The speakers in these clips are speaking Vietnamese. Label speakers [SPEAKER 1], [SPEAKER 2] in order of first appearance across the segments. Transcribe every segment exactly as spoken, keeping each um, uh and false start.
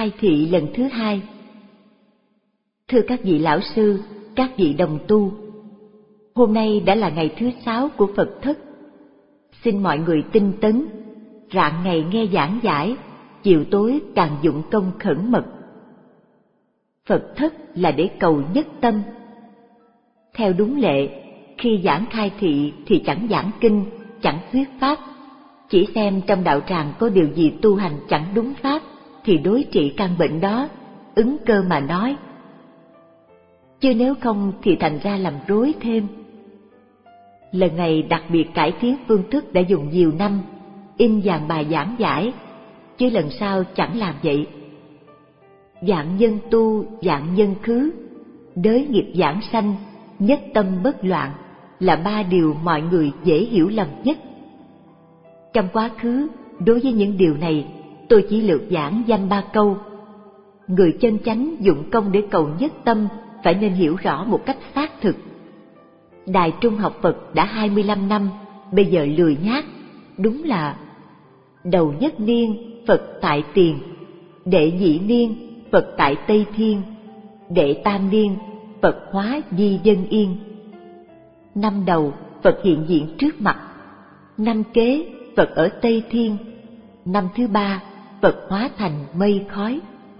[SPEAKER 1] khai thị lần thứ hai. Thưa các vị lão sư, các vị đồng tu, hôm nay đã là ngày thứ sáu của Phật thất. Xin mọi người tinh tấn, rạng ngày nghe giảng giải, chiều tối càng dụng công khẩn mật. Phật thất là để cầu nhất tâm. Theo đúng lệ, khi giảng khai thị thì chẳng giảng kinh, chẳng thuyết pháp, chỉ xem trong đạo tràng có điều gì tu hành chẳng đúng pháp thì đối trị căn bệnh đó, ứng cơ mà nói. Chứ nếu không thì thành ra làm rối thêm. Lần này đặc biệt cải tiến phương thức đã dùng nhiều năm, in dàn bài giảng giải, chứ lần sau chẳng làm vậy. Dạng nhân tu, dạng nhân khứ, đới nghiệp giảng sanh, nhất tâm bất loạn là ba điều mọi người dễ hiểu lầm nhất. Trong quá khứ, đối với những điều này, tôi chỉ lược giảng dăm ba câu. Người chân chánh dụng công để cầu nhất tâm phải nên hiểu rõ một cách xác thực. Đài Trung học Phật đã hai mươi lăm năm, bây giờ lười nhác, đúng là đầu nhất niên Phật tại Tiền, đệ nhị niên Phật tại Tây Thiên, đệ tam niên Phật hóa di dân yên. Năm đầu Phật hiện diện trước mặt, năm kế Phật ở Tây Thiên, năm thứ ba Phật hóa thành mây khói.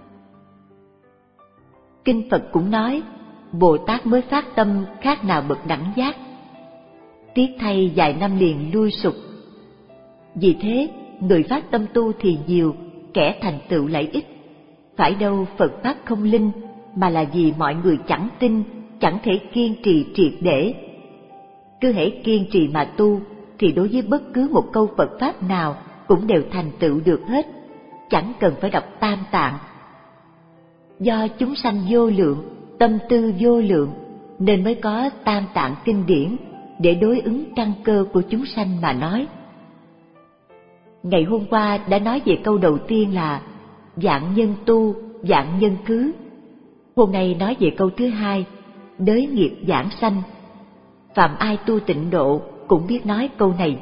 [SPEAKER 1] Kinh Phật cũng nói, Bồ Tát mới phát tâm khác nào bậc đẳng giác. Tiếc thay vài năm liền lui sụp. Vì thế, người phát tâm tu thì nhiều, kẻ thành tựu lại ít. Phải đâu Phật Pháp không linh, mà là vì mọi người chẳng tin, chẳng thể kiên trì triệt để. Cứ hễ kiên trì mà tu, thì đối với bất cứ một câu Phật Pháp nào cũng đều thành tựu được hết, chẳng cần phải đọc Tam Tạng. Do chúng sanh vô lượng, tâm tư vô lượng, nên mới có Tam Tạng kinh điển để đối ứng căn cơ của chúng sanh mà nói. Ngày hôm qua đã nói về câu đầu tiên là dạng nhân tu, dạng nhân khứ. Hôm nay nói về câu thứ hai, đới nghiệp giảng sanh. Phạm ai tu tịnh độ cũng biết nói câu này.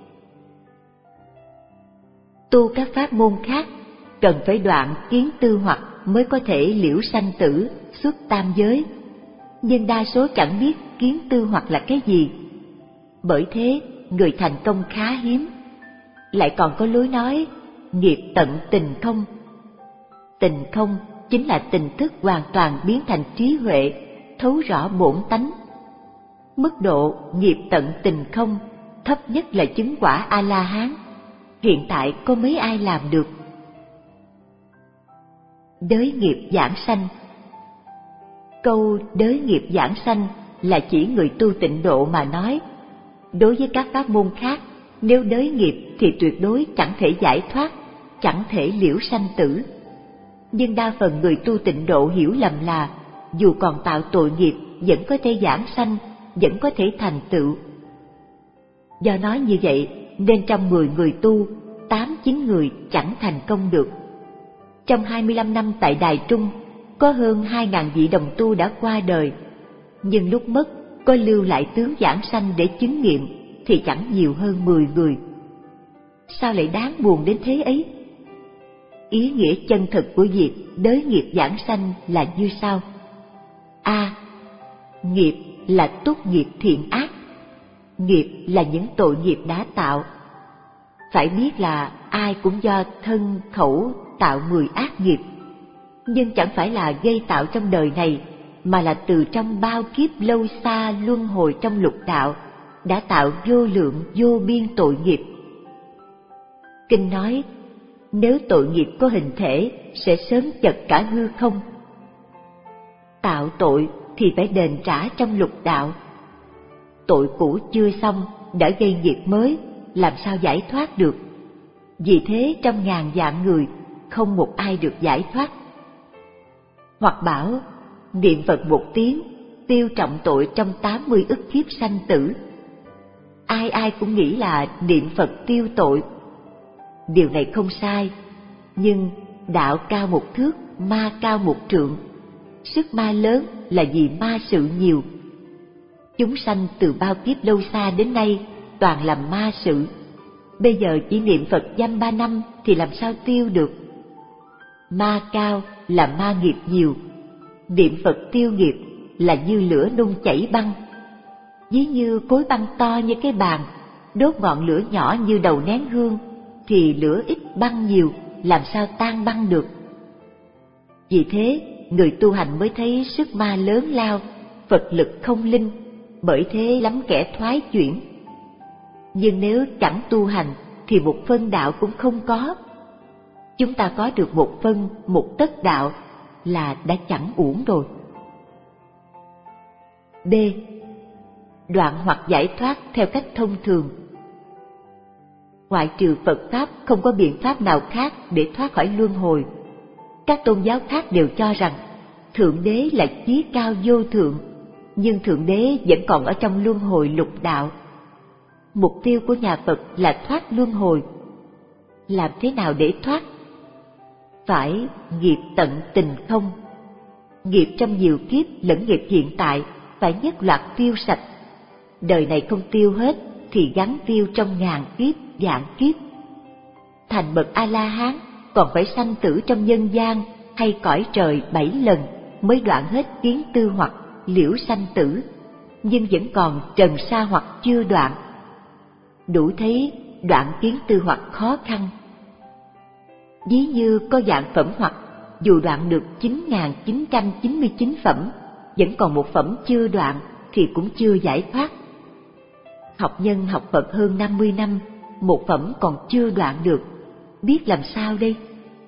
[SPEAKER 1] Tu các pháp môn khác cần phải đoạn kiến tư hoặc mới có thể liễu sanh tử, xuất tam giới. Nhưng đa số chẳng biết kiến tư hoặc là cái gì. Bởi thế, người thành công khá hiếm. Lại còn có lối nói nghiệp tận tình không. Tình không chính là tình thức hoàn toàn biến thành trí huệ, thấu rõ bổn tánh. Mức độ nghiệp tận tình không thấp nhất là chứng quả A-la-hán. Hiện tại có mấy ai làm được. Đới nghiệp giảng sanh. Câu đới nghiệp giảng sanh là chỉ người tu tịnh độ mà nói. Đối với các pháp môn khác, nếu đới nghiệp thì tuyệt đối chẳng thể giải thoát, chẳng thể liễu sanh tử. Nhưng đa phần người tu tịnh độ hiểu lầm là dù còn tạo tội nghiệp vẫn có thể giảng sanh, vẫn có thể thành tựu. Do nói như vậy nên trong mười người tu, tám chín người chẳng thành công được. Trong hai mươi lăm năm tại Đài Trung, có hơn hai ngàn vị đồng tu đã qua đời, nhưng lúc mất có lưu lại tướng giảng sanh để chứng nghiệm thì chẳng nhiều hơn mười người. Sao lại đáng buồn đến thế ấy? Ý nghĩa chân thực của việc đới nghiệp giảng sanh là như sau. A. Nghiệp là túc nghiệp thiện ác. Nghiệp là những tội nghiệp đã tạo. Phải biết là ai cũng do thân khẩu tạo mười ác nghiệp, nhưng chẳng phải là gây tạo trong đời này, mà là từ trong bao kiếp lâu xa luân hồi trong lục đạo đã tạo vô lượng vô biên tội nghiệp. Kinh nói, nếu tội nghiệp có hình thể sẽ sớm chật cả hư không. Tạo tội thì phải đền trả trong lục đạo. Tội cũ chưa xong đã gây nghiệp mới, làm sao giải thoát được? Vì thế trong ngàn vạn người không một ai được giải thoát. Hoặc bảo niệm Phật một tiếng tiêu trọng tội trong tám mươi ức kiếp sanh tử. Ai ai cũng nghĩ là niệm Phật tiêu tội. Điều này không sai, nhưng đạo cao một thước, ma cao một trượng. Sức ma lớn là vì ma sự nhiều. Chúng sanh từ bao kiếp lâu xa đến nay toàn làm ma sự. Bây giờ chỉ niệm Phật dăm ba năm thì làm sao tiêu được? Ma cao là ma nghiệp nhiều, niệm Phật tiêu nghiệp là như lửa nung chảy băng. Ví như khối băng to như cái bàn, đốt ngọn lửa nhỏ như đầu nén hương, thì lửa ít băng nhiều, làm sao tan băng được. Vì thế, người tu hành mới thấy sức ma lớn lao, Phật lực không linh, bởi thế lắm kẻ thoái chuyển. Nhưng nếu chẳng tu hành thì một phân đạo cũng không có. Chúng ta có được một phân, một tấc đạo là đã chẳng uổng rồi. B. Đoạn hoặc giải thoát theo cách thông thường. Ngoại trừ Phật Pháp, không có biện pháp nào khác để thoát khỏi luân hồi. Các tôn giáo khác đều cho rằng Thượng Đế là chí cao vô thượng, nhưng Thượng Đế vẫn còn ở trong luân hồi lục đạo. Mục tiêu của nhà Phật là thoát luân hồi. Làm thế nào để thoát? Phải nghiệp tận tình không. Nghiệp trong nhiều kiếp lẫn nghiệp hiện tại phải nhất loạt tiêu sạch. Đời này không tiêu hết thì gắn tiêu trong ngàn kiếp, vạn kiếp. Thành bậc A-la-hán còn phải sanh tử trong nhân gian hay cõi trời bảy lần mới đoạn hết kiến tư hoặc liễu sanh tử, nhưng vẫn còn trần sa hoặc chưa đoạn. Đủ thấy đoạn kiến tư hoặc khó khăn. Ví như có dạng phẩm hoặc, dù đoạn được chín nghìn chín trăm chín mươi chín phẩm, vẫn còn một phẩm chưa đoạn thì cũng chưa giải thoát. Học nhân học Phật hơn năm mươi năm, một phẩm còn chưa đoạn được, biết làm sao đây?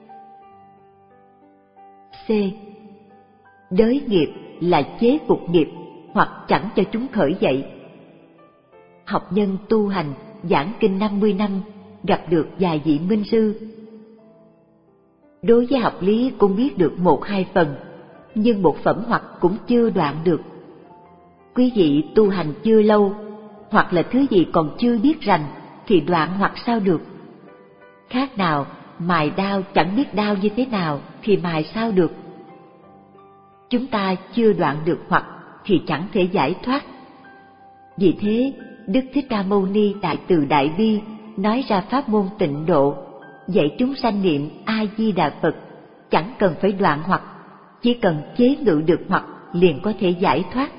[SPEAKER 1] C. Đới nghiệp là chế phục nghiệp hoặc chẳng cho chúng khởi dậy. Học nhân tu hành giảng kinh năm mươi năm, gặp được vài vị minh sư. Đối với học lý cũng biết được một hai phần, nhưng một phẩm hoặc cũng chưa đoạn được. Quý vị tu hành chưa lâu, hoặc là thứ gì còn chưa biết rành, thì đoạn hoặc sao được? Khác nào mài đao chẳng biết đao như thế nào thì mài sao được? Chúng ta chưa đoạn được hoặc thì chẳng thể giải thoát. Vì thế, Đức Thích Ca Mâu Ni Đại Từ Đại Bi nói ra pháp môn tịnh độ, dạy chúng sanh niệm A Di Đà Phật, chẳng cần phải đoạn hoặc, chỉ cần chế ngự được hoặc liền có thể giải thoát.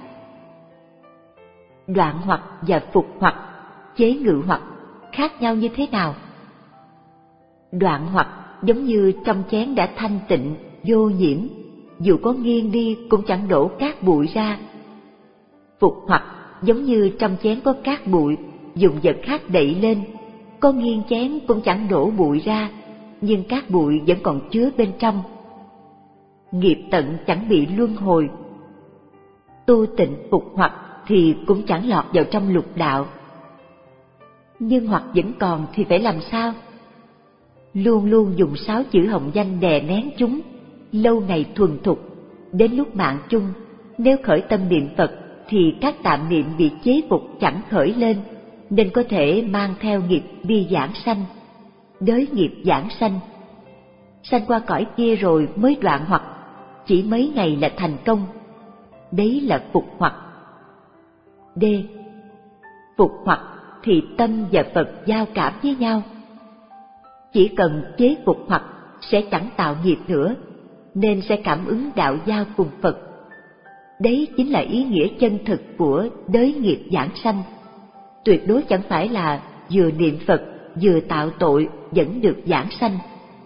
[SPEAKER 1] Đoạn hoặc và phục hoặc, chế ngự hoặc khác nhau như thế nào? Đoạn hoặc giống như trong chén đã thanh tịnh, vô nhiễm, dù có nghiêng đi cũng chẳng đổ cát bụi ra. Phục hoặc giống như trong chén có cát bụi, dùng vật khác đậy lên, có nghiêng chén cũng chẳng đổ bụi ra, nhưng cát bụi vẫn còn chứa bên trong. Nghiệp tận chẳng bị luân hồi. Tu tịnh phục hoặc thì cũng chẳng lọt vào trong lục đạo. Nhưng hoặc vẫn còn thì phải làm sao? Luôn luôn dùng sáu chữ hồng danh đè nén chúng, lâu ngày thuần thục, đến lúc mạng chung, nếu khởi tâm niệm Phật thì các tạm niệm bị chế phục chẳng khởi lên, nên có thể mang theo nghiệp đi giảng sanh, đới nghiệp giảng sanh. Sanh qua cõi kia rồi mới đoạn hoặc, chỉ mấy ngày là thành công. Đấy là phục hoặc. D. Phục hoặc thì tâm và Phật giao cảm với nhau. Chỉ cần chế phục hoặc sẽ chẳng tạo nghiệp nữa, nên sẽ cảm ứng đạo giao cùng Phật. Đấy chính là ý nghĩa chân thực của đới nghiệp giảng sanh. Tuyệt đối chẳng phải là vừa niệm Phật vừa tạo tội vẫn được giảng sanh.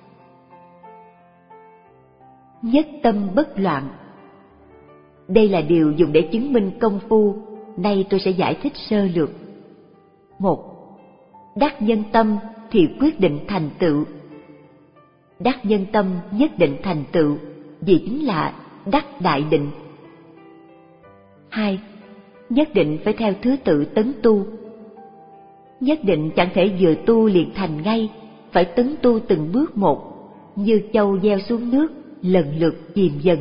[SPEAKER 1] Nhất tâm bất loạn. Đây là điều dùng để chứng minh công phu, nay tôi sẽ giải thích sơ lược. Một. Đắc nhân tâm thì quyết định thành tựu. Đắc nhân tâm nhất định thành tựu, vì chính là đắc đại định. Hai. Nhất định phải theo thứ tự tấn tu. Nhất định chẳng thể vừa tu liền thành ngay, phải tấn tu từng bước một, như châu gieo xuống nước, lần lượt chìm dần.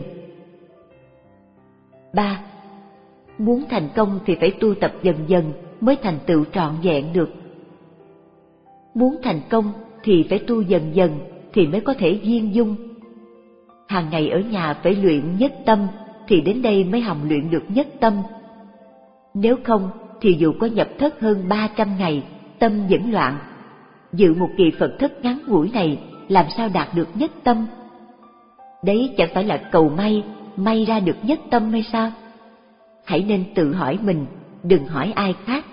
[SPEAKER 1] Ba. Muốn thành công thì phải tu tập dần dần mới thành tựu trọn vẹn được. Muốn thành công thì phải tu dần dần thì mới có thể viên dung. Hàng ngày ở nhà phải luyện nhất tâm thì đến đây mới hồng luyện được nhất tâm. Nếu không thì dù có nhập thất hơn ba trăm ngày, tâm vẫn loạn. Dự một kỳ Phật thất ngắn ngủi này làm sao đạt được nhất tâm? Đấy chẳng phải là cầu may, may ra được nhất tâm hay sao? Hãy nên tự hỏi mình, đừng hỏi ai khác.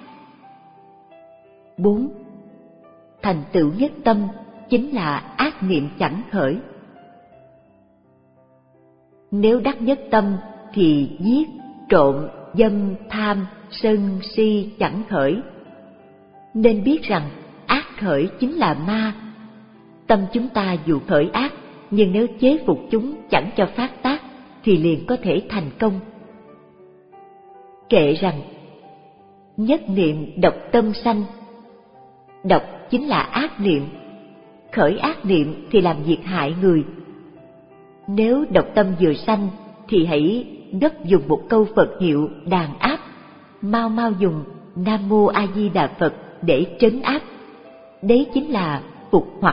[SPEAKER 1] Bốn. Thành tựu nhất tâm chính là ác niệm chẳng khởi. Nếu đắc nhất tâm thì giết, trộm, dâm, tham, sân, si chẳng khởi. Nên biết rằng ác khởi chính là ma. Tâm chúng ta dù khởi ác, nhưng nếu chế phục chúng chẳng cho phát tác thì liền có thể thành công. Kệ rằng nhất niệm độc tâm sanh. Độc chính là ác niệm, khởi ác niệm thì làm việc hại người. Nếu độc tâm vừa sanh thì hãy gấp dùng một câu Phật hiệu đàn áp, mau mau dùng Nam Mô A Di Đà Phật để trấn áp. Đấy chính là phục hoặc.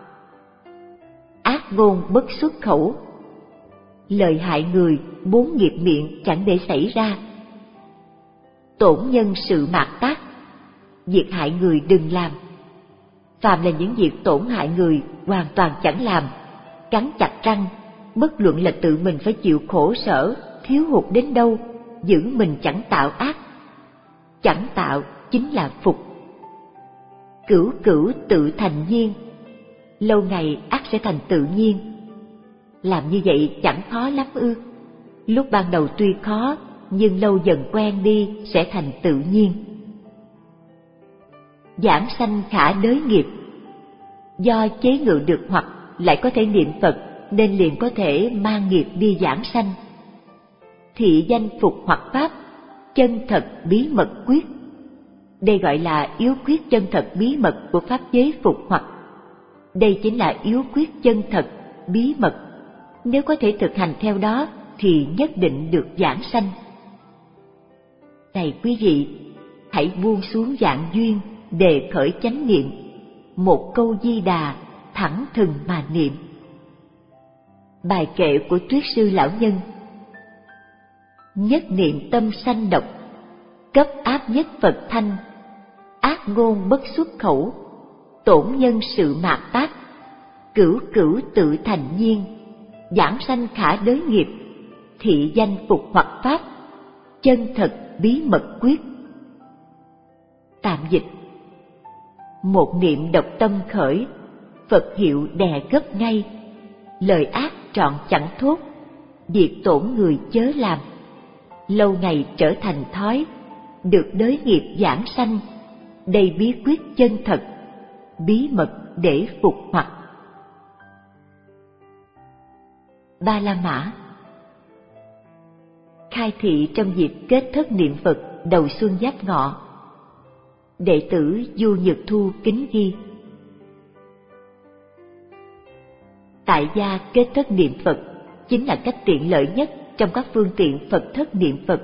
[SPEAKER 1] Ác ngôn bất xuất khẩu. Lời hại người bốn nghiệp miệng chẳng để xảy ra. Tổn nhân sự mạt tác. Việc hại người đừng làm. Phàm là những việc tổn hại người hoàn toàn chẳng làm. Cắn chặt răng, bất luận là tự mình phải chịu khổ sở, thiếu hụt đến đâu, giữ mình chẳng tạo ác. Chẳng tạo chính là phục. Cửu cửu tự thành nhiên. Lâu ngày ác sẽ thành tự nhiên. Làm như vậy chẳng khó lắm ư? Lúc ban đầu tuy khó, nhưng lâu dần quen đi sẽ thành tự nhiên. Giảng sanh khả đới nghiệp. Do chế ngự được hoặc lại có thể niệm Phật nên liền có thể mang nghiệp đi giảng sanh. Thị danh phục hoặc pháp, chân thật bí mật quyết. Đây gọi là yếu quyết chân thật bí mật của pháp chế phục hoặc. Đây chính là yếu quyết chân thật bí mật. Nếu có thể thực hành theo đó thì nhất định được giảng sanh. Này quý vị, hãy buông xuống dạng duyên để khởi chánh niệm. Một câu Di Đà thẳng thừng mà niệm. Bài kệ của Tuyết Sư Lão Nhân. Nhất niệm tâm sanh độc, cấp áp nhất Phật thanh. Ác ngôn bất xuất khẩu, tổn nhân sự mạt tác. Cửu cửu tự thành nhiên, giảng sanh khả đới nghiệp. Thị danh phục hoặc pháp, chân thật bí mật quyết. Tạm dịch. Một niệm độc tâm khởi, Phật hiệu đè gấp ngay. Lời ác trọn chẳng thốt, việc tổn người chớ làm. Lâu ngày trở thành thói, được đới nghiệp giảng sanh. Đây bí quyết chân thật, bí mật để phục hoặc. Ba La Mã. Khai thị trong dịp kết thất niệm Phật đầu xuân Giáp Ngọ. Đệ tử Du Nhật Thu kính ghi. Tại gia kết thất niệm Phật chính là cách tiện lợi nhất trong các phương tiện Phật thất niệm Phật.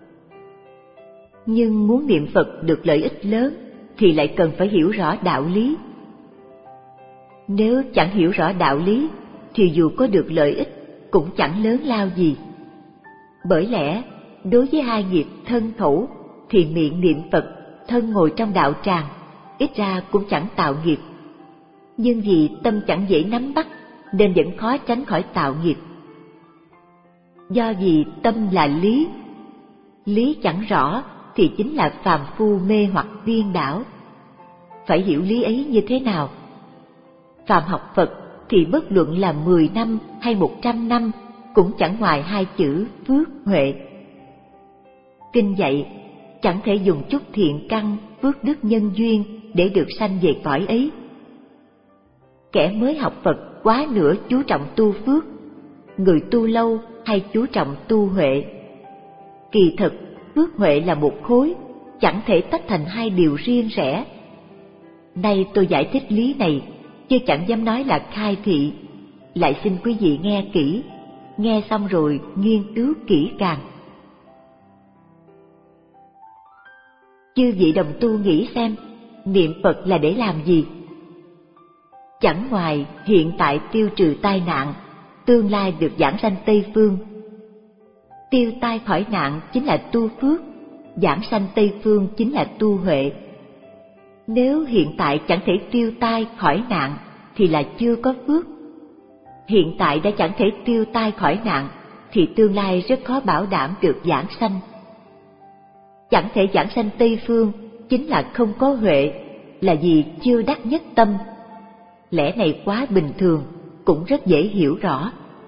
[SPEAKER 1] Nhưng muốn niệm Phật được lợi ích lớn thì lại cần phải hiểu rõ đạo lý. Nếu chẳng hiểu rõ đạo lý thì dù có được lợi ích cũng chẳng lớn lao gì. Bởi lẽ đối với hai nghiệp thân khẩu thì miệng niệm Phật, thân ngồi trong đạo tràng, ít ra cũng chẳng tạo nghiệp. Nhưng vì tâm chẳng dễ nắm bắt nên vẫn khó tránh khỏi tạo nghiệp. Do vì tâm là lý, lý chẳng rõ thì chính là phàm phu mê hoặc điên đảo. Phải hiểu lý ấy như thế nào? Phàm học Phật thì bất luận là mười năm hay một trăm năm cũng chẳng ngoài hai chữ phước huệ. Kinh dạy chẳng thể dùng chút thiện căn, phước đức nhân duyên để được sanh về cõi ấy. Kẻ mới học Phật quá nửa chú trọng tu phước, người tu lâu hay chú trọng tu huệ. Kỳ thực phước huệ là một khối, chẳng thể tách thành hai điều riêng rẽ. Nay tôi giải thích lý này, chứ chẳng dám nói là khai thị. Lại xin quý vị nghe kỹ, nghe xong rồi nghiên cứu kỹ càng. Chư vị đồng tu nghĩ xem, niệm Phật là để làm gì? Chẳng ngoài hiện tại tiêu trừ tai nạn, tương lai được giảng sanh Tây Phương. Tiêu tai khỏi nạn chính là tu phước, giảng sanh Tây Phương chính là tu huệ. Nếu hiện tại chẳng thể tiêu tai khỏi nạn thì là chưa có phước. hiện tại đã chẳng thể tiêu tai khỏi nạn, thì tương lai rất khó bảo đảm được giảng sanh. Chẳng thể giảng sanh Tây Phương chính là không có huệ, là vì chưa đắc nhất tâm. Lẽ này quá bình thường, cũng rất dễ hiểu rõ.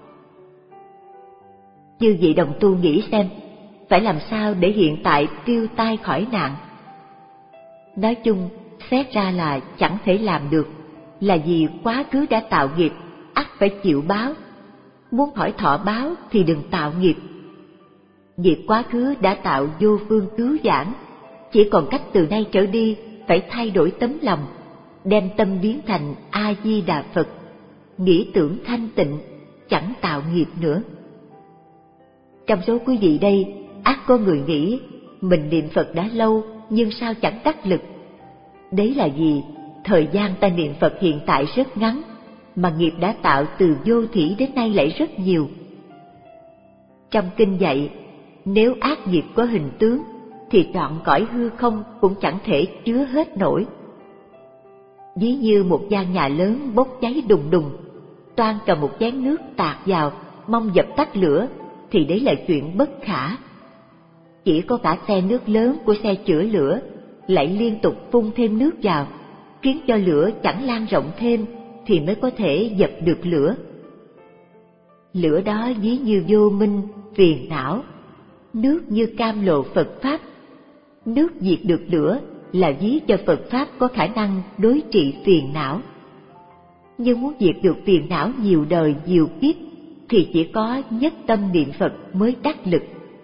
[SPEAKER 1] Chư vị đồng tu nghĩ xem, phải làm sao để hiện tại tiêu tai khỏi nạn? Nói chung, xét ra là chẳng thể làm được, là vì quá khứ đã tạo nghiệp, ắt phải chịu báo. Muốn hỏi thọ báo thì đừng tạo nghiệp. Việc quá khứ đã tạo vô phương cứu vãn, chỉ còn cách từ nay trở đi phải thay đổi tấm lòng, đem tâm biến thành A-di-đà Phật, nghĩ tưởng thanh tịnh, chẳng tạo nghiệp nữa. Trong số quý vị đây, ắt có người nghĩ mình niệm Phật đã lâu nhưng sao chẳng đắc lực. Đấy là vì thời gian ta niệm Phật hiện tại rất ngắn, mà nghiệp đã tạo từ vô thỉ đến nay lại rất nhiều. Trong kinh dạy, nếu ác nghiệp có hình tướng, thì trọn cõi hư không cũng chẳng thể chứa hết nổi. Ví như một gian nhà lớn bốc cháy đùng đùng, toan cầm một chén nước tạt vào, mong dập tắt lửa, thì đấy là chuyện bất khả. Chỉ có cả xe nước lớn của xe chữa lửa lại liên tục phun thêm nước vào, khiến cho lửa chẳng lan rộng thêm, thì mới có thể dập được lửa. Lửa đó ví như vô minh, phiền não, nước như cam lộ Phật Pháp. Nước diệt được lửa là ví cho Phật Pháp có khả năng đối trị phiền não. Nhưng muốn diệt được phiền não nhiều đời nhiều kiếp, thì chỉ có nhất tâm niệm Phật mới đắc lực.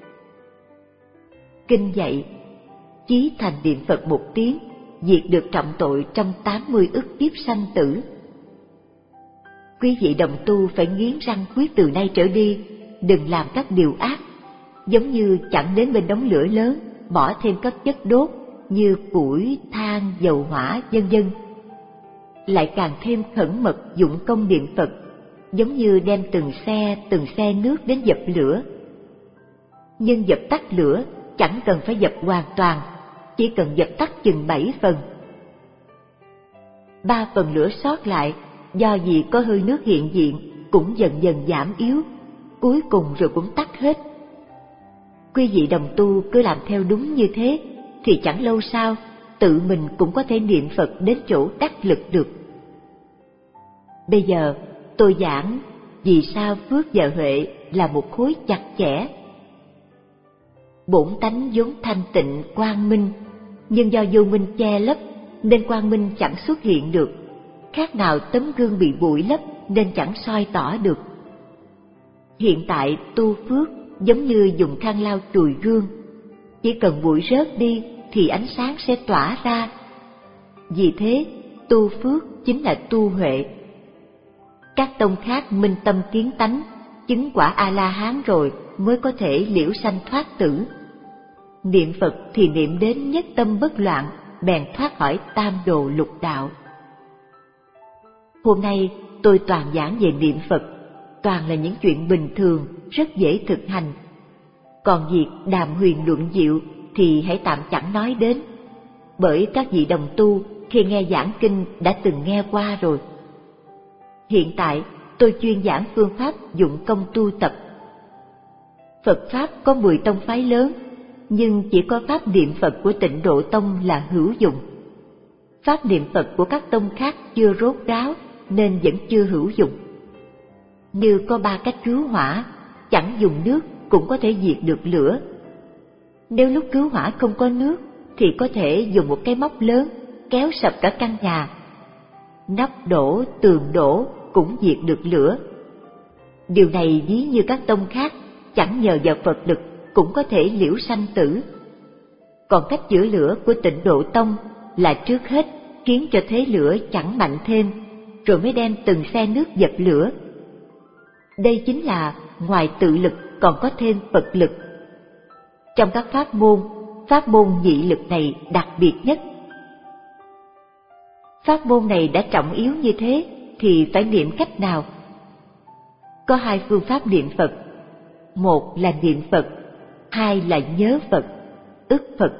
[SPEAKER 1] Kinh dạy, chí thành niệm Phật một tiếng, diệt được trọng tội trong tám mươi ức kiếp sanh tử. Quý vị đồng tu phải nghiến răng quyết từ nay trở đi, đừng làm các điều ác, giống như chẳng đến bên đống lửa lớn, bỏ thêm các chất đốt như củi, than, dầu hỏa, vân vân. Lại càng thêm khẩn mật dụng công niệm Phật, giống như đem từng xe từng xe nước đến dập lửa. Nhưng dập tắt lửa chẳng cần phải dập hoàn toàn, chỉ cần dập tắt chừng bảy phần. Ba phần lửa sót lại, do vì có hơi nước hiện diện, cũng dần dần giảm yếu, cuối cùng rồi cũng tắt hết. Quý vị đồng tu cứ làm theo đúng như thế, thì chẳng lâu sau, tự mình cũng có thể niệm Phật đến chỗ đắc lực được. Bây giờ, tôi giảng vì sao phước và huệ là một khối chặt chẽ. Bổn tánh vốn thanh tịnh quang minh, nhưng do vô minh che lấp nên quang minh chẳng xuất hiện được, khác nào tấm gương bị bụi lấp nên chẳng soi tỏ được. Hiện tại tu phước giống như dùng khăn lau chùi gương, chỉ cần bụi rớt đi thì ánh sáng sẽ tỏa ra. Vì thế, tu phước chính là tu huệ. Các tông khác minh tâm kiến tánh, chứng quả A-la-hán rồi mới có thể liễu sanh thoát tử. Niệm Phật thì niệm đến nhất tâm bất loạn, bèn thoát khỏi tam đồ lục đạo. Hôm nay tôi toàn giảng về niệm Phật, toàn là những chuyện bình thường, rất dễ thực hành. Còn việc đàm huyền luận diệu thì hãy tạm chẳng nói đến, bởi các vị đồng tu khi nghe giảng kinh đã từng nghe qua rồi. Hiện tại tôi chuyên giảng phương pháp dụng công tu tập. Phật Pháp có mười tông phái lớn, nhưng chỉ có Pháp niệm Phật của Tịnh Độ Tông là hữu dụng. Pháp niệm Phật của các tông khác chưa rốt ráo nên vẫn chưa hữu dụng. Như có ba cách cứu hỏa, chẳng dùng nước cũng có thể diệt được lửa. Nếu lúc cứu hỏa không có nước thì có thể dùng một cái móc lớn kéo sập cả căn nhà. Nóc đổ, tường đổ cũng diệt được lửa. Điều này ví như các tông khác chẳng nhờ vào Phật lực cũng có thể liễu sanh tử. Còn cách chữa lửa của Tịnh Độ Tông là trước hết khiến cho thế lửa chẳng mạnh thêm, rồi mới đem từng xe nước dập lửa. Đây chính là ngoài tự lực còn có thêm Phật lực. Trong các pháp môn, pháp môn nhị lực này đặc biệt nhất. Pháp môn này đã trọng yếu như thế thì phải niệm cách nào? Có hai phương pháp niệm Phật. Một là niệm Phật, hai là nhớ Phật, ức Phật.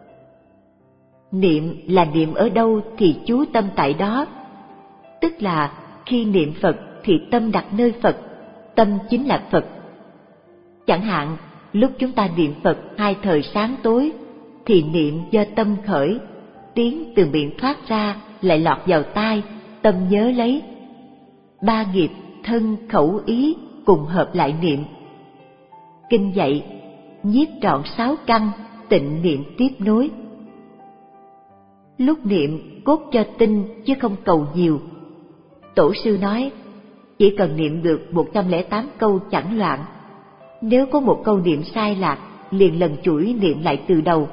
[SPEAKER 1] Niệm là niệm ở đâu thì chú tâm tại đó, tức là khi niệm Phật thì tâm đặt nơi Phật, tâm chính là Phật. Chẳng hạn, lúc chúng ta niệm Phật hai thời sáng tối, thì niệm do tâm khởi, tiếng từ miệng thoát ra lại lọt vào tai, tâm nhớ lấy. Ba nghiệp thân khẩu ý cùng hợp lại niệm. Kinh dạy, nhiếp trọn sáu căn, tịnh niệm tiếp nối. Lúc niệm cốt cho tinh chứ không cầu nhiều. Tổ sư nói, chỉ cần niệm được một trăm lẻ tám câu chẳng loạn. Nếu có một câu niệm sai lạc, liền lần chuỗi niệm lại từ đầu.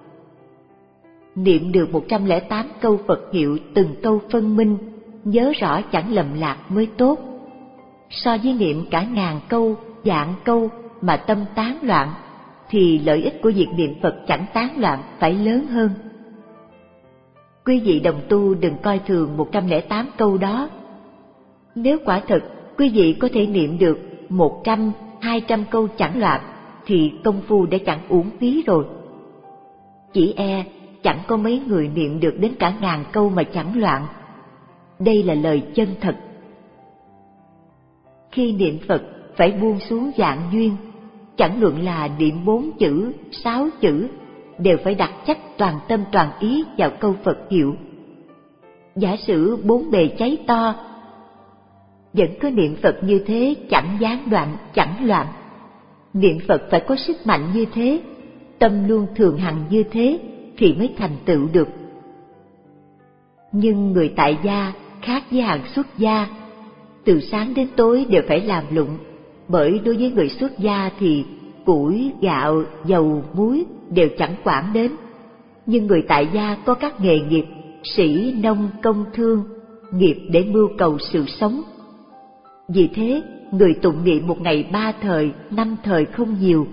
[SPEAKER 1] Niệm được một trăm lẻ tám câu Phật hiệu từng câu phân minh, nhớ rõ chẳng lầm lạc mới tốt. So với niệm cả ngàn câu, vạn câu mà tâm tán loạn, thì lợi ích của việc niệm Phật chẳng tán loạn phải lớn hơn. Quý vị đồng tu đừng coi thường một trăm lẻ tám câu đó. Nếu quả thật quý vị có thể niệm được một trăm, hai trăm câu chẳng loạn, thì công phu đã chẳng uổng phí rồi. Chỉ e chẳng có mấy người niệm được đến cả ngàn câu mà chẳng loạn. Đây là lời chân thật. Khi niệm Phật phải buông xuống dạng duyên, chẳng luận là niệm bốn chữ, sáu chữ, đều phải đặt chắc toàn tâm toàn ý vào câu Phật hiệu. Giả sử bốn bề cháy to, vẫn có niệm Phật như thế chẳng gián đoạn, chẳng loạn. Niệm Phật phải có sức mạnh như thế, tâm luôn thường hằng như thế thì mới thành tựu được. Nhưng người tại gia khác với hàng xuất gia, từ sáng đến tối đều phải làm lụng, bởi đối với người xuất gia thì củi, gạo, dầu, muối đều chẳng quản đến. Nhưng người tại gia có các nghề nghiệp, sĩ, nông, công thương, nghiệp để mưu cầu sự sống. Vì thế, người tụng niệm một ngày ba thời, năm thời không nhiều.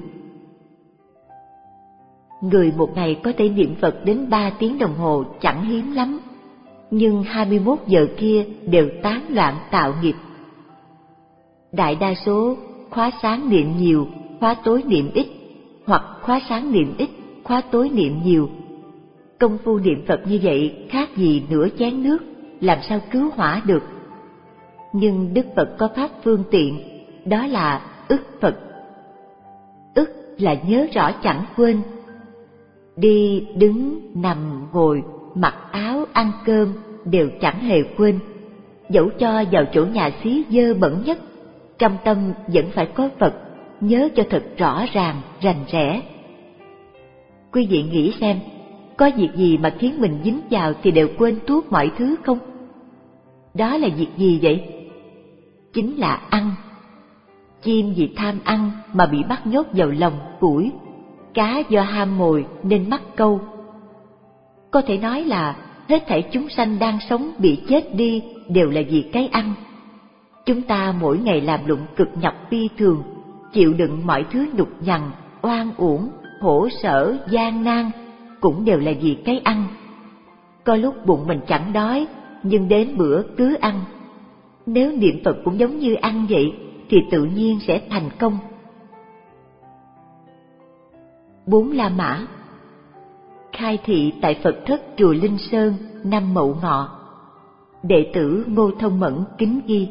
[SPEAKER 1] Người một ngày có thể niệm Phật đến ba tiếng đồng hồ chẳng hiếm lắm, nhưng hai mươi mốt giờ kia đều tán loạn tạo nghiệp. Đại đa số khóa sáng niệm nhiều, khóa tối niệm ít, hoặc khóa sáng niệm ít, khóa tối niệm nhiều. Công phu niệm Phật như vậy khác gì nửa chén nước, làm sao cứu hỏa được. Nhưng Đức Phật có pháp phương tiện, đó là ức Phật. Ức là nhớ rõ chẳng quên. Đi, đứng, nằm, ngồi, mặc áo, ăn cơm đều chẳng hề quên. Dẫu cho vào chỗ nhà xí dơ bẩn nhất, trong tâm vẫn phải có Phật, nhớ cho thật rõ ràng, rành rẽ. Quý vị nghĩ xem, có việc gì mà khiến mình dính vào thì đều quên tuốt mọi thứ không? Đó là việc gì vậy? Chính là ăn. Chim vì tham ăn mà bị bắt nhốt vào lồng củi, cá do ham mồi nên mắc câu. Có thể nói là hết thảy chúng sanh đang sống bị chết đi đều là vì cái ăn. Chúng ta mỗi ngày làm lụng cực nhọc phi thường, chịu đựng mọi thứ nhục nhằn, oan uổng, khổ sở, gian nan, cũng đều là vì cái ăn. Có lúc bụng mình chẳng đói, nhưng đến bữa cứ ăn. Nếu niệm Phật cũng giống như ăn vậy, thì tự nhiên sẽ thành công. Bốn La Mã. Khai thị tại Phật thất chùa Linh Sơn năm Mậu Ngọ. Đệ tử Ngô Thông Mẫn kính ghi.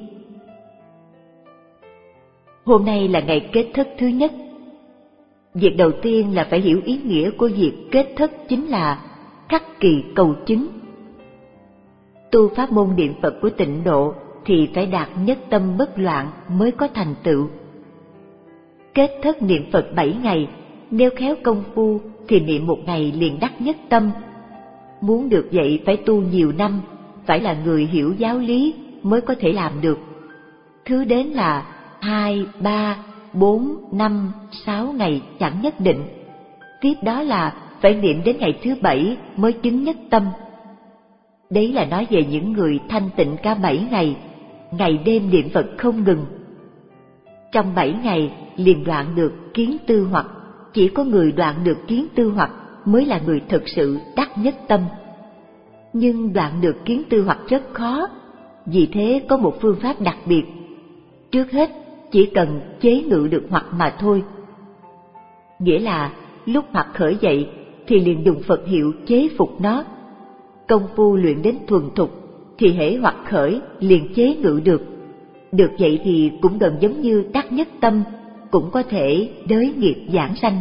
[SPEAKER 1] Hôm nay là ngày kết thất thứ nhất. Việc đầu tiên là phải hiểu ý nghĩa của việc kết thất chính là khắc kỳ cầu chứng. Tu pháp môn niệm Phật của Tịnh Độ thì phải đạt nhất tâm bất loạn mới có thành tựu. Kết thất niệm Phật bảy ngày, nếu khéo công phu thì niệm một ngày liền đắc nhất tâm. Muốn được vậy phải tu nhiều năm, phải là người hiểu giáo lý mới có thể làm được. Thứ đến là hai, ba, bốn, năm, sáu ngày chẳng nhất định. Tiếp đó là phải niệm đến ngày thứ bảy mới chứng nhất tâm. Đấy là nói về những người thanh tịnh cả bảy ngày, ngày đêm niệm Phật không ngừng. Trong bảy ngày liền đoạn được kiến tư hoặc, chỉ có người đoạn được kiến tư hoặc mới là người thực sự đắc nhất tâm. Nhưng đoạn được kiến tư hoặc rất khó, vì thế có một phương pháp đặc biệt. Trước hết, chỉ cần chế ngự được hoặc mà thôi. Nghĩa là lúc hoặc khởi dậy thì liền dùng Phật hiệu chế phục nó. Công phu luyện đến thuần thục thì hễ hoặc khởi liền chế ngự được. Được vậy thì cũng gần giống như đắc nhất tâm, cũng có thể đới nghiệp giảng sanh.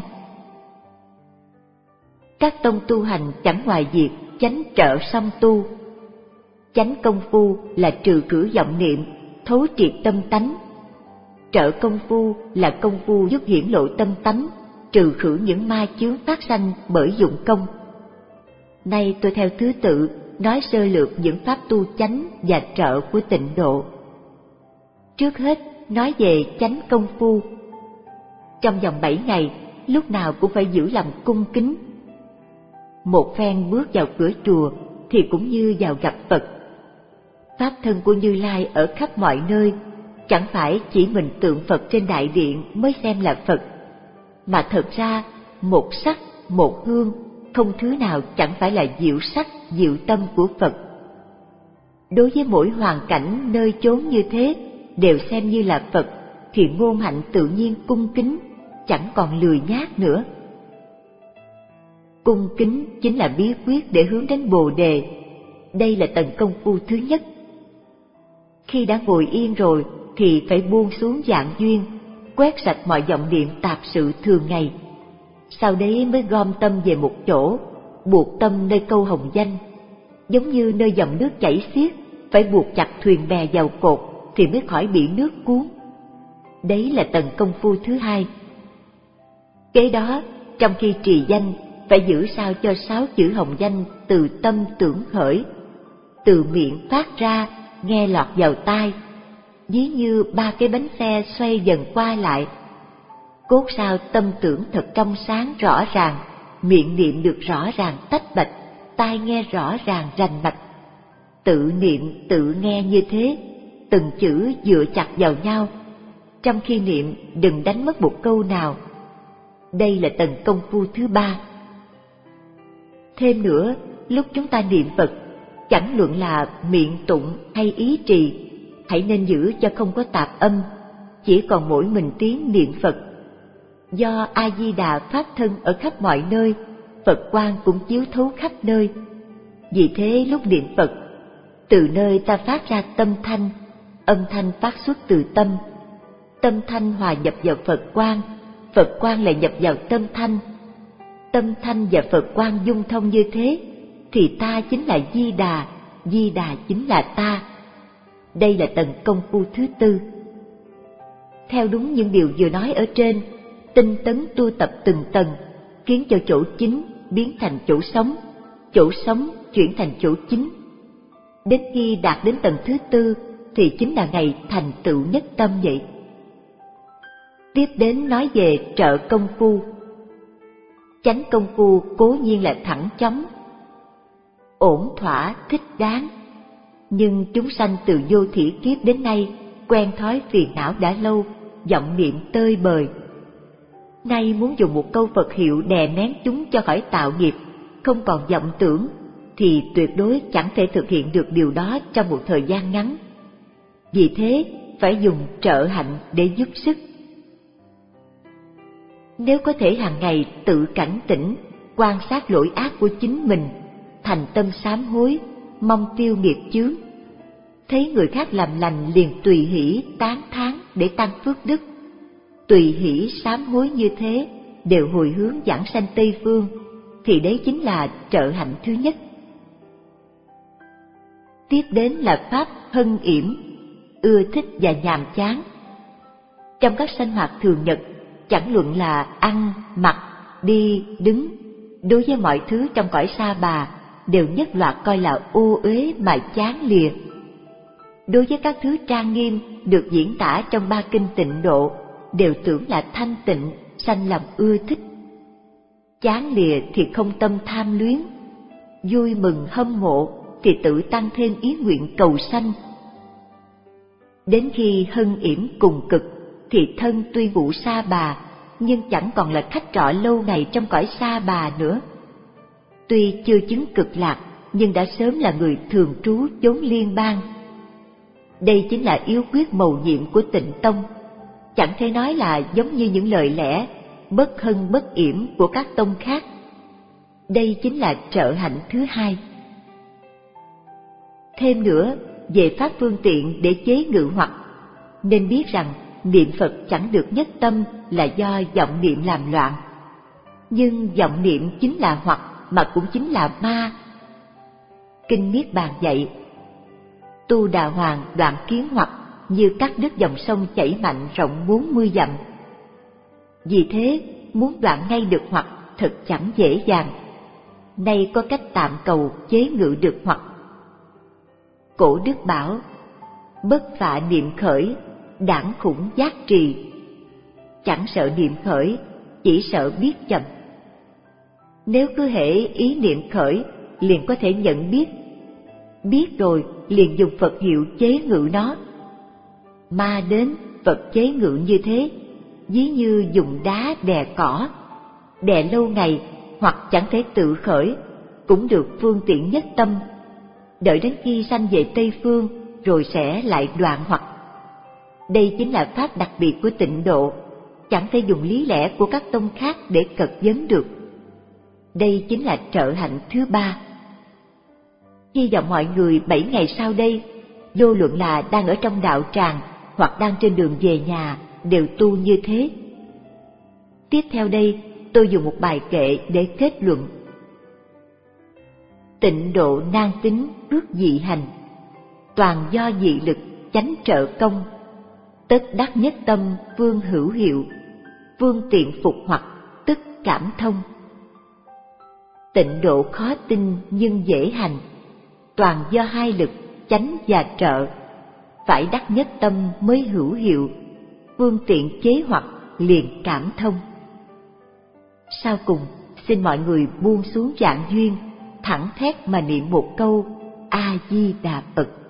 [SPEAKER 1] Các tông tu hành chẳng ngoài việc chánh trợ song tu. Chánh công phu là trừ khử vọng niệm, thấu triệt tâm tánh. Trợ công phu là công phu giúp hiển lộ tâm tánh, trừ khử những ma chướng phát sanh bởi dụng công. Nay tôi theo thứ tự nói sơ lược những pháp tu chánh và trợ của tịnh độ. Trước hết nói về chánh công phu. Trong vòng bảy ngày, lúc nào cũng phải giữ lòng cung kính. Một phen bước vào cửa chùa thì cũng như vào gặp Phật. Pháp thân của Như Lai ở khắp mọi nơi, chẳng phải chỉ mình tượng Phật trên đại điện mới xem là Phật, mà thật ra một sắc, một hương, không thứ nào chẳng phải là diệu sắc, diệu tâm của Phật. Đối với mỗi hoàn cảnh nơi chốn như thế đều xem như là Phật, thì ngôn hạnh tự nhiên cung kính, chẳng còn lười nhác nữa. Cung kính chính là bí quyết để hướng đến Bồ Đề. Đây là tầng công phu thứ nhất. Khi đã ngồi yên rồi thì phải buông xuống dạng duyên, quét sạch mọi vọng niệm tạp sự thường ngày. Sau đấy mới gom tâm về một chỗ, buộc tâm nơi câu hồng danh. Giống như nơi dòng nước chảy xiết, phải buộc chặt thuyền bè vào cột thì mới khỏi bị nước cuốn. Đấy là tầng công phu thứ hai. Kế đó, trong khi trì danh, phải giữ sao cho sáu chữ hồng danh từ tâm tưởng khởi, từ miệng phát ra, nghe lọt vào tai, ví như ba cái bánh xe xoay dần qua lại. Cốt sao tâm tưởng thật trong sáng rõ ràng, miệng niệm được rõ ràng tách bạch, tai nghe rõ ràng rành mạch. Tự niệm tự nghe như thế, từng chữ dựa chặt vào nhau. Trong khi niệm đừng đánh mất một câu nào. Đây là tầng công phu thứ ba. Thêm nữa, lúc chúng ta niệm Phật, chẳng luận là miệng tụng hay ý trì, hãy nên giữ cho không có tạp âm, chỉ còn mỗi mình tiếng niệm Phật. Do A Di Đà pháp thân ở khắp mọi nơi, Phật quang cũng chiếu thấu khắp nơi. Vì thế lúc niệm Phật, từ nơi ta phát ra tâm thanh, âm thanh phát xuất từ tâm. Tâm thanh hòa nhập vào Phật quang, Phật quang lại nhập vào tâm thanh. Tâm thanh và Phật quang dung thông như thế, thì ta chính là Di Đà, Di Đà chính là ta. Đây là tầng công phu thứ tư. Theo đúng những điều vừa nói ở trên, tinh tấn tu tập từng tầng, khiến cho chỗ chính biến thành chỗ sống, chỗ sống chuyển thành chỗ chính. Đến khi đạt đến tầng thứ tư thì chính là ngày thành tựu nhất tâm vậy. Tiếp đến nói về trợ công phu. Chánh công phu cố nhiên là thẳng chóng, ổn thỏa, thích đáng. Nhưng chúng sanh từ vô thỉ kiếp đến nay quen thói phiền não đã lâu, vọng niệm tơi bời. Nay muốn dùng một câu Phật hiệu đè nén chúng cho khỏi tạo nghiệp, không còn vọng tưởng, thì tuyệt đối chẳng thể thực hiện được điều đó trong một thời gian ngắn. Vì thế phải dùng trợ hạnh để giúp sức. Nếu có thể hàng ngày tự cảnh tỉnh, quan sát lỗi ác của chính mình, thành tâm sám hối, mong tiêu nghiệp chướng, thấy người khác làm lành liền tùy hỷ tán thán để tăng phước đức, tùy hỷ sám hối như thế đều hồi hướng giảng sanh Tây Phương, thì đấy chính là trợ hạnh thứ nhất. Tiếp đến là pháp hân yểm, ưa thích và nhàm chán. Trong các sinh hoạt thường nhật, chẳng luận là ăn, mặc, đi, đứng, đối với mọi thứ trong cõi sa bà đều nhất loạt coi là ô uế mà chán lìa. Đối với các thứ trang nghiêm được diễn tả trong ba kinh tịnh độ đều tưởng là thanh tịnh, sanh lòng ưa thích. Chán lìa thì không tâm tham luyến, vui mừng hâm mộ thì tự tăng thêm ý nguyện cầu sanh. Đến khi hân yểm cùng cực thì thân tuy ngụ sa bà nhưng chẳng còn là khách trọ lâu ngày trong cõi sa bà nữa. Tuy chưa chứng cực lạc nhưng đã sớm là người thường trú chốn liên bang. Đây chính là yếu quyết mầu nhiệm của Tịnh Tông, chẳng thể nói là giống như những lời lẽ bất hân bất yểm của các tông khác. Đây chính là trợ hạnh thứ hai. Thêm nữa, về pháp phương tiện để chế ngự hoặc, nên biết rằng niệm Phật chẳng được nhất tâm là do vọng niệm làm loạn. Nhưng vọng niệm chính là hoặc mà cũng chính là ma. Kinh Niết Bàn dạy, Tu Đà Hoàng đoạn kiến hoặc như cắt đứt dòng sông chảy mạnh rộng bốn mươi dặm. Vì thế, muốn đoạn ngay được hoặc thật chẳng dễ dàng. Nay có cách tạm cầu chế ngự được hoặc. Cổ đức bảo, bất phạ niệm khởi, đãng khủng giác trì. Chẳng sợ niệm khởi, chỉ sợ biết chậm. Nếu cứ hễ ý niệm khởi, liền có thể nhận biết. Biết rồi, liền dùng Phật hiệu chế ngự nó. Ma đến, Phật chế ngự như thế, ví như dùng đá đè cỏ. Đè lâu ngày, hoặc chẳng thể tự khởi, cũng được phương tiện nhất tâm. Đợi đến khi sanh về Tây Phương, rồi sẽ lại đoạn hoặc. Đây chính là pháp đặc biệt của tịnh độ, chẳng thể dùng lý lẽ của các tông khác để cật vấn được. Đây chính là trợ hạnh thứ ba. Hy vọng mọi người bảy ngày sau đây, vô luận là đang ở trong đạo tràng hoặc đang trên đường về nhà, đều tu như thế. Tiếp theo đây, tôi dùng một bài kệ để kết luận. Tịnh độ nan tính ước dị hành, toàn do dị lực chánh trợ công. Tất đắc nhất tâm phương hữu hiệu, phương tiện phục hoặc tức cảm thông. Tịnh độ khó tin nhưng dễ hành, toàn do hai lực chánh và trợ. Phải đắc nhất tâm mới hữu hiệu, phương tiện chế hoặc liền cảm thông. Sau cùng, xin mọi người buông xuống dạng duyên, thẳng thét mà niệm một câu A Di Đà Phật.